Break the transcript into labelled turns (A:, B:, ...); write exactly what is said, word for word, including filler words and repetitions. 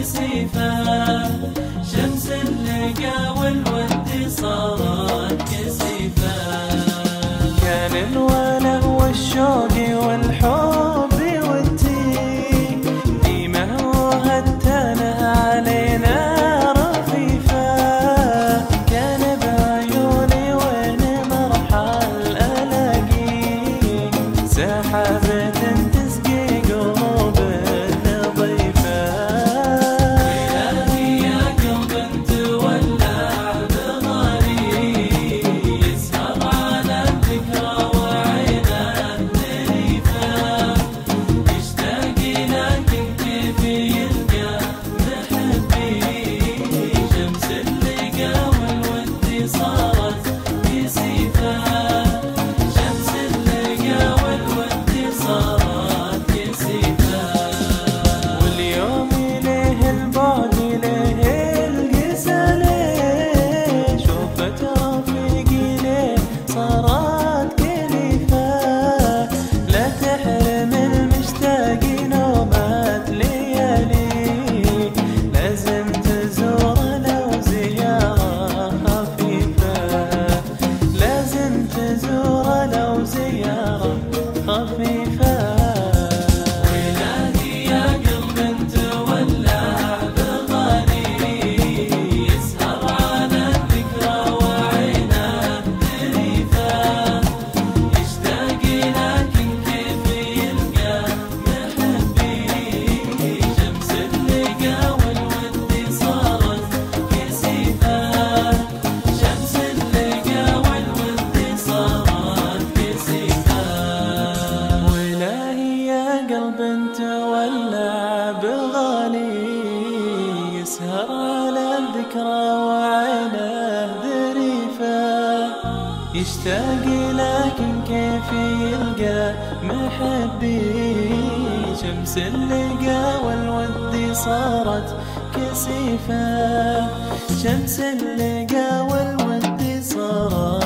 A: كسيفة، شمس اللقا والود صارت كسيفة.
B: كان الوله والشوق والحب والتي ديما وهتنا علينا رفيفة. كان بعيوني وين مرحل ألاقي سحابة تسقي قلوب نظيفة.
A: إلهي يا قلب تولع بغالي يسهر على الذكرى وعينه ظريفة. يشتاق لكن كيف يلقى محبي شمس اللقا والود صارت كسيفة. شمس اللقا والود صارت كسيفة.
B: واليوم إليه البعد إليه القسى ليه شوفت رفيقي ليه صارت كليفة. لا تحرم المشتاق نومات ليالي لازم تزور لو زيارة خفيفة. لازم تزور لو زيارة خفيفة.
A: إلهي يا قلب تولع بغالي يسهر على الذكرى وعينه ظريفة. يشتاق لكن كيف يلقى محبي شمس اللقا والود صارت كسيفة. شمس اللقا والود صارت كسيفة.
B: وإلهي يا قلب تولع بالغالي يسهر على الذكرى وعينه ذريفة. يشتاق لكن كيف يلقى محبي شمس اللقا والود صارت كسيفة. شمس اللقا والود صارت